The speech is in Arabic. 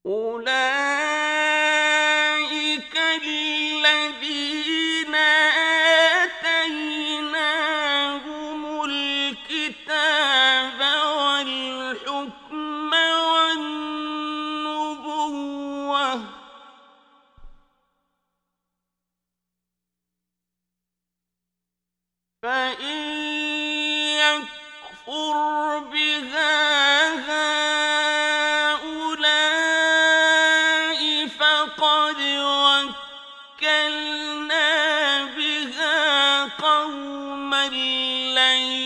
أولئك الذين آتيناهم الكتاب والحكم والنبوة فإن يكفر بها هؤلاء فقد وكلنا بها قوما ليسوا